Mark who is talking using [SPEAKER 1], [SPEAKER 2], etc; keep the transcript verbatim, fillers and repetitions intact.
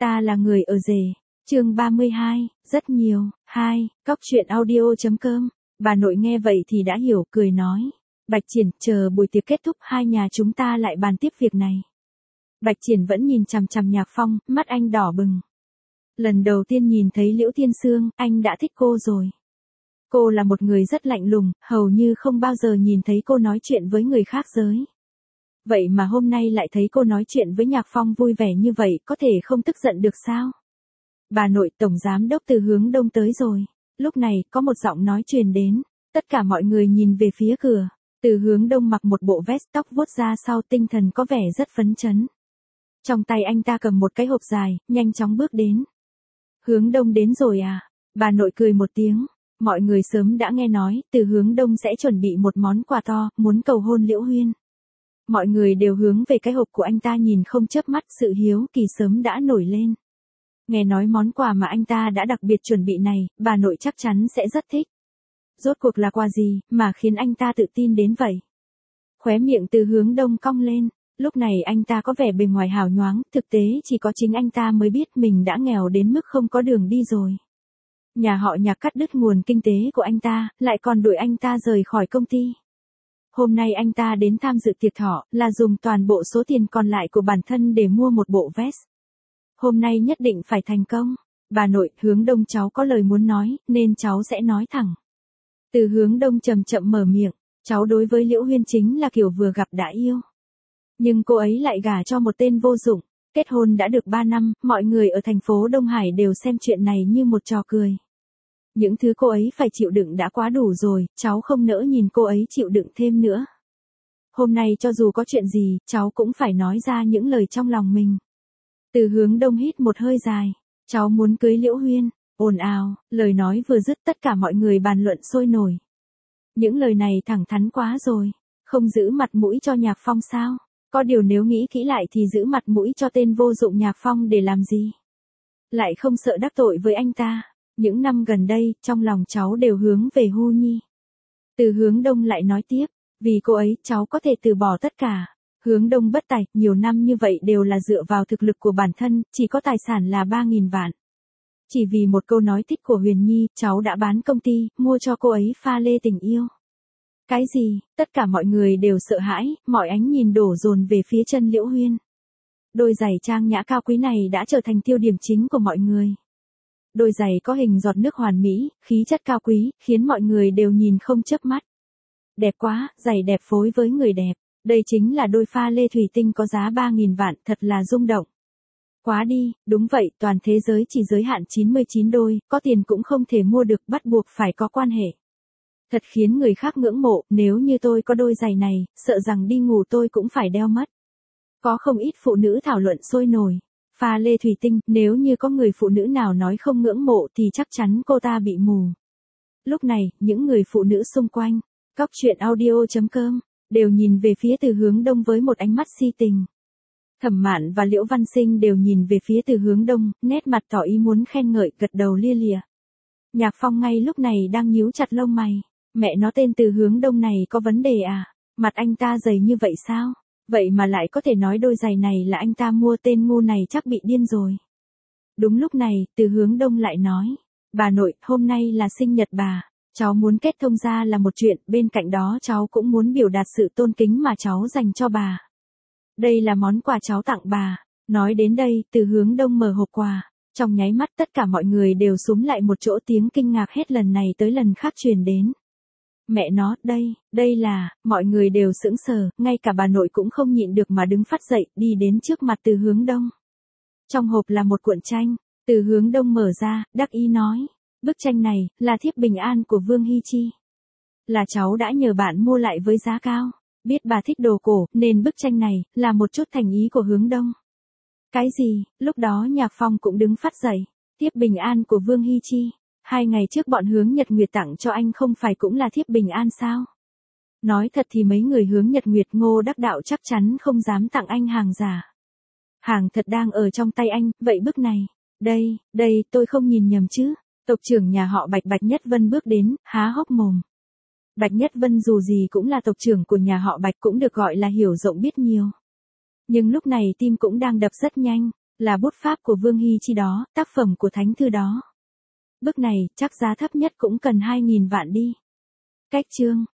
[SPEAKER 1] Ta là người ở rể. Chương ba mươi hai, rất nhiều. Hai, cóc truyện audio.com. Bà nội nghe vậy thì đã hiểu, cười nói. Bạch Triển, chờ buổi tiệc kết thúc hai nhà chúng ta lại bàn tiếp việc này. Bạch Triển vẫn nhìn chằm chằm Nhạc Phong, mắt anh đỏ bừng. Lần đầu tiên nhìn thấy Liễu Thiên Sương, anh đã thích cô rồi. Cô là một người rất lạnh lùng, hầu như không bao giờ nhìn thấy cô nói chuyện với người khác giới. Vậy mà hôm nay lại thấy cô nói chuyện với Nhạc Phong vui vẻ như vậy, có thể không tức giận được sao? Bà nội, tổng giám đốc Từ Hướng Đông tới rồi. Lúc này, có một giọng nói truyền đến. Tất cả mọi người nhìn về phía cửa. Từ Hướng Đông mặc một bộ vest, tóc vuốt ra sau, tinh thần có vẻ rất phấn chấn. Trong tay anh ta cầm một cái hộp dài, nhanh chóng bước đến. Hướng Đông đến rồi à? Bà nội cười một tiếng. Mọi người sớm đã nghe nói, Từ Hướng Đông sẽ chuẩn bị một món quà to, muốn cầu hôn Liễu Huyên. Mọi người đều hướng về cái hộp của anh ta nhìn không chớp mắt, sự hiếu kỳ sớm đã nổi lên. Nghe nói món quà mà anh ta đã đặc biệt chuẩn bị này, bà nội chắc chắn sẽ rất thích. Rốt cuộc là quà gì, mà khiến anh ta tự tin đến vậy? Khóe miệng Từ Hướng Đông cong lên, lúc này anh ta có vẻ bề ngoài hào nhoáng, thực tế chỉ có chính anh ta mới biết mình đã nghèo đến mức không có đường đi rồi. Nhà họ Nhạc cắt đứt nguồn kinh tế của anh ta, lại còn đuổi anh ta rời khỏi công ty. Hôm nay anh ta đến tham dự tiệc thọ, là dùng toàn bộ số tiền còn lại của bản thân để mua một bộ vest. Hôm nay nhất định phải thành công. Bà nội, Hướng Đông cháu có lời muốn nói, nên cháu sẽ nói thẳng. Từ Hướng Đông chậm chậm mở miệng, cháu đối với Liễu Huyên chính là kiểu vừa gặp đã yêu. Nhưng cô ấy lại gả cho một tên vô dụng, kết hôn đã được ba năm, mọi người ở thành phố Đông Hải đều xem chuyện này như một trò cười. Những thứ cô ấy phải chịu đựng đã quá đủ rồi, cháu không nỡ nhìn cô ấy chịu đựng thêm nữa. Hôm nay cho dù có chuyện gì, cháu cũng phải nói ra những lời trong lòng mình. Từ Hướng Đông hít một hơi dài, cháu muốn cưới Liễu Huyên. Ồn ào, lời nói vừa dứt tất cả mọi người bàn luận sôi nổi. Những lời này thẳng thắn quá rồi, không giữ mặt mũi cho Nhạc Phong sao? Có điều nếu nghĩ kỹ lại thì giữ mặt mũi cho tên vô dụng Nhạc Phong để làm gì? Lại không sợ đắc tội với anh ta. Những năm gần đây, trong lòng cháu đều hướng về Hu Nhi. Từ Hướng Đông lại nói tiếp, vì cô ấy, cháu có thể từ bỏ tất cả. Hướng Đông bất tài, nhiều năm như vậy đều là dựa vào thực lực của bản thân, chỉ có tài sản là ba nghìn vạn. Chỉ vì một câu nói thích của Huyền Nhi, cháu đã bán công ty, mua cho cô ấy pha lê tình yêu. Cái gì? Tất cả mọi người đều sợ hãi, mọi ánh nhìn đổ dồn về phía chân Liễu Huyên. Đôi giày trang nhã cao quý này đã trở thành tiêu điểm chính của mọi người. Đôi giày có hình giọt nước hoàn mỹ, khí chất cao quý, khiến mọi người đều nhìn không chớp mắt. Đẹp quá, giày đẹp phối với người đẹp. Đây chính là đôi pha lê thủy tinh có giá ba nghìn vạn, thật là rung động. Quá đi, đúng vậy, toàn thế giới chỉ giới hạn chín mươi chín đôi, có tiền cũng không thể mua được, bắt buộc phải có quan hệ. Thật khiến người khác ngưỡng mộ, nếu như tôi có đôi giày này, sợ rằng đi ngủ tôi cũng phải đeo mất. Có không ít phụ nữ thảo luận sôi nổi. Pha lê thủy tinh, nếu như có người phụ nữ nào nói không ngưỡng mộ thì chắc chắn cô ta bị mù. Lúc này, những người phụ nữ xung quanh, cóc truyện audio.com, đều nhìn về phía Từ Hướng Đông với một ánh mắt si tình. Thẩm Mạn và Liễu Văn Sinh đều nhìn về phía Từ Hướng Đông, nét mặt tỏ ý muốn khen ngợi, gật đầu lia lịa. Nhạc Phong ngay lúc này đang nhíu chặt lông mày. Mẹ nó, tên Từ Hướng Đông này có vấn đề à? Mặt anh ta dày như vậy sao? Vậy mà lại có thể nói đôi giày này là anh ta mua, tên ngu này chắc bị điên rồi. Đúng lúc này, Từ Hướng Đông lại nói. Bà nội, hôm nay là sinh nhật bà. Cháu muốn kết thông gia là một chuyện, bên cạnh đó cháu cũng muốn biểu đạt sự tôn kính mà cháu dành cho bà. Đây là món quà cháu tặng bà. Nói đến đây, Từ Hướng Đông mở hộp quà. Trong nháy mắt tất cả mọi người đều xúm lại một chỗ, tiếng kinh ngạc hết lần này tới lần khác truyền đến. Mẹ nó, đây, đây là, mọi người đều sững sờ, ngay cả bà nội cũng không nhịn được mà đứng phát dậy, đi đến trước mặt Từ Hướng Đông. Trong hộp là một cuộn tranh, Từ Hướng Đông mở ra, đắc ý nói, bức tranh này, là thiếp bình an của Vương Hy Chi. Là cháu đã nhờ bạn mua lại với giá cao, biết bà thích đồ cổ, nên bức tranh này, là một chút thành ý của Hướng Đông. Cái gì, lúc đó Nhạc Phong cũng đứng phát dậy, thiếp bình an của Vương Hy Chi. Hai ngày trước bọn Hướng Nhật Nguyệt tặng cho anh không phải cũng là thiếp bình an sao? Nói thật thì mấy người Hướng Nhật Nguyệt Ngô Đắc Đạo chắc chắn không dám tặng anh hàng giả. Hàng thật đang ở trong tay anh, vậy bức này, đây, đây, tôi không nhìn nhầm chứ? Tộc trưởng nhà họ Bạch Bạch Nhất Vân bước đến, há hốc mồm. Bạch Nhất Vân dù gì cũng là tộc trưởng của nhà họ Bạch, cũng được gọi là hiểu rộng biết nhiều. Nhưng lúc này tim cũng đang đập rất nhanh. Là bút pháp của Vương Hy Chi đó, tác phẩm của thánh thư đó. Bức này, chắc giá thấp nhất cũng cần hai nghìn vạn đi. Cách chương